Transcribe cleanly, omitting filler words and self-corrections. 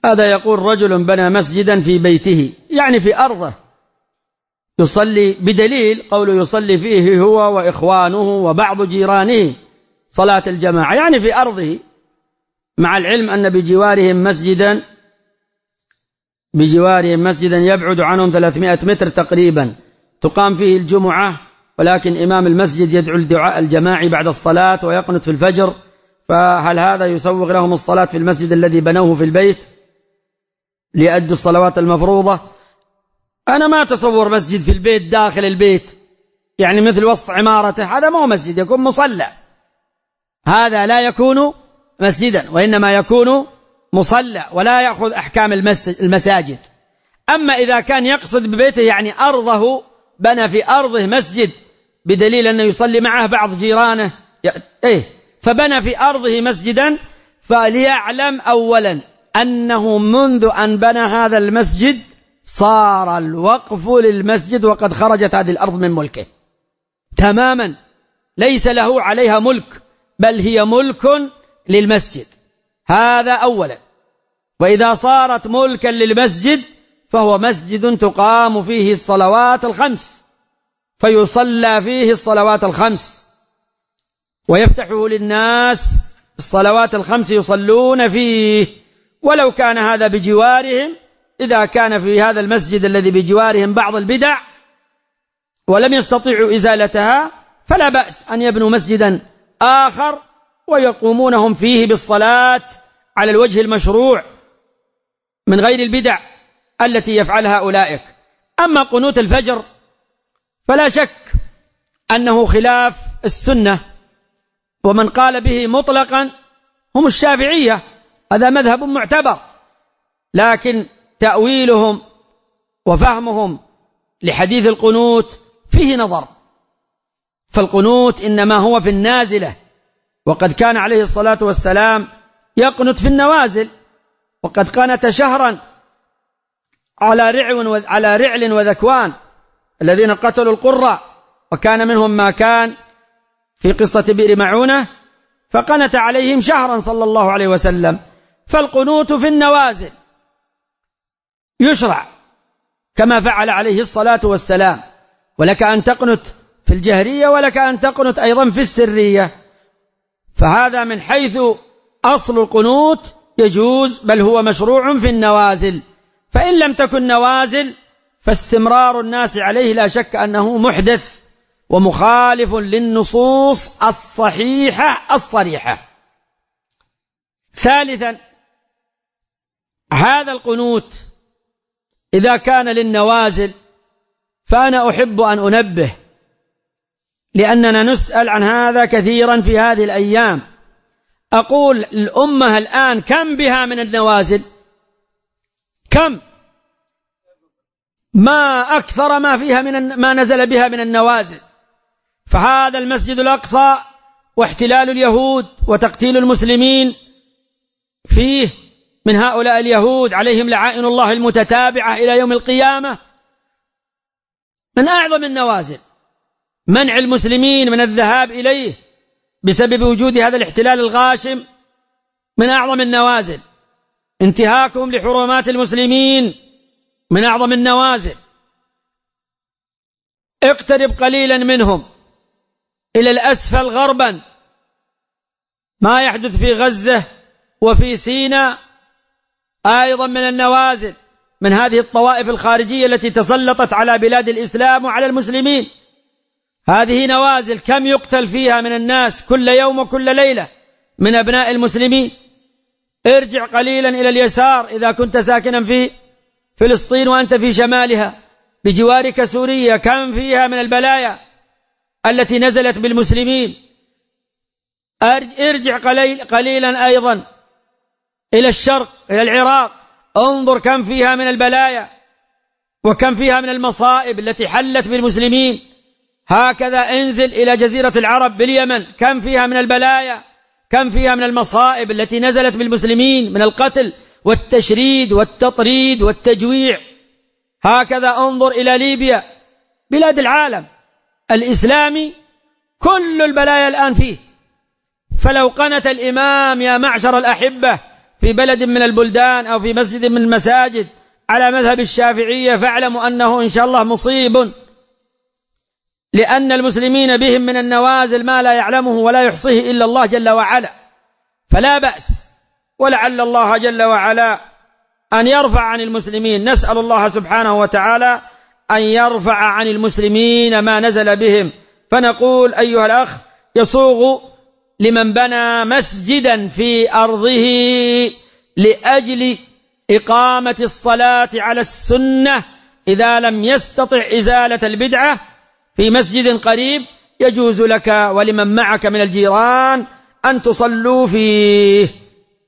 هذا يقول رجل بنى مسجدا في بيته، يعني في أرضه، يصلي بدليل قوله يصلي فيه هو وإخوانه وبعض جيرانه صلاة الجماعة، يعني في أرضه، مع العلم أن بجوارهم مسجدا يبعد عنهم 300 متر تقريبا تقام فيه الجمعة، ولكن إمام المسجد يدعو الدعاء الجماعي بعد الصلاة ويقنت في الفجر، فهل هذا يسوغ لهم الصلاة في المسجد الذي بنوه في البيت ليؤدوا الصلوات المفروضة؟ أنا ما أتصور مسجد في البيت داخل البيت، يعني مثل وسط عمارته، هذا ما هو مسجد، يكون مصلى، هذا لا يكون مسجدا وإنما يكون مصلى ولا يأخذ أحكام المساجد. أما إذا كان يقصد ببيته يعني أرضه، بنى في أرضه مسجد بدليل أنه يصلي معه بعض جيرانه، فبنى في أرضه مسجدا، فليعلم أولا أنه منذ أن بنى هذا المسجد صار الوقف للمسجد وقد خرجت هذه الأرض من ملكه تماما، ليس له عليها ملك، بل هي ملك للمسجد، هذا أولا. وإذا صارت ملكا للمسجد فهو مسجد تقام فيه الصلوات الخمس، فيصلى فيه الصلوات الخمس ويفتحه للناس الصلوات الخمس يصلون فيه، ولو كان هذا بجوارهم، إذا كان في هذا المسجد الذي بجوارهم بعض البدع ولم يستطيعوا إزالتها فلا بأس أن يبنوا مسجدا آخر ويقومونهم فيه بالصلاة على الوجه المشروع من غير البدع التي يفعلها أولئك. أما قنوت الفجر فلا شك أنه خلاف السنة، ومن قال به مطلقا هم الشافعية، هذا مذهب معتبر، لكن تأويلهم وفهمهم لحديث القنوت فيه نظر، فالقنوت إنما هو في النازلة، وقد كان عليه الصلاة والسلام يقنت في النوازل، وقد قنت شهرا على رعل وذكوان الذين قتلوا القراء، وكان منهم ما كان في قصة بئر معونة، فقنت عليهم شهرا صلى الله عليه وسلم. فالقنوت في النوازل يشرع كما فعل عليه الصلاة والسلام، ولك أن تقنت في الجهرية ولك أن تقنت أيضا في السرية، فهذا من حيث أصل القنوت يجوز، بل هو مشروع في النوازل. فإن لم تكن نوازل فاستمرار الناس عليه لا شك أنه محدث ومخالف للنصوص الصحيحة الصريحة. ثالثا، هذا القنوت إذا كان للنوازل فأنا أحب أن أنبه، لأننا نسأل عن هذا كثيرا في هذه الأيام. أقول الأمة الآن كم بها من النوازل؟ كم؟ ما أكثر ما فيها ما نزل بها من النوازل. فهذا المسجد الأقصى واحتلال اليهود وتقتيل المسلمين فيه من هؤلاء اليهود عليهم لعائن الله المتتابعة إلى يوم القيامة من أعظم النوازل. منع المسلمين من الذهاب إليه بسبب وجود هذا الاحتلال الغاشم من أعظم النوازل. انتهاكهم لحرمات المسلمين من أعظم النوازل. اقترب قليلا منهم إلى الأسفل غربا، ما يحدث في غزة وفي سيناء أيضا من النوازل، من هذه الطوائف الخارجية التي تسلطت على بلاد الإسلام وعلى المسلمين. هذه نوازل كم يقتل فيها من الناس كل يوم وكل ليلة من أبناء المسلمين. ارجع قليلا إلى اليسار إذا كنت ساكنا في فلسطين وأنت في شمالها بجوارك سوريا، كم فيها من البلايا التي نزلت بالمسلمين. ارجع قليلا أيضا إلى الشرق إلى العراق، انظر كم فيها من البلايا وكم فيها من المصائب التي حلت بالمسلمين. هكذا انزل إلى جزيرة العرب باليمن، كم فيها من البلايا، كم فيها من المصائب التي نزلت بالمسلمين من القتل والتشريد والتطريد والتجويع. هكذا انظر إلى ليبيا، بلاد العالم الإسلامي كل البلايا الآن فيه. فلو قنت الإمام يا معشر الأحبة في بلد من البلدان أو في مسجد من المساجد على مذهب الشافعية فاعلموا أنه إن شاء الله مصيب، لأن المسلمين بهم من النوازل ما لا يعلمه ولا يحصيه إلا الله جل وعلا، فلا بأس، ولعل الله جل وعلا أن يرفع عن المسلمين. نسأل الله سبحانه وتعالى أن يرفع عن المسلمين ما نزل بهم. فنقول أيها الأخ، يصوغ لمن بنى مسجدا في أرضه لأجل إقامة الصلاة على السنة إذا لم يستطع إزالة البدعة في مسجد قريب، يجوز لك ولمن معك من الجيران أن تصلوا فيه.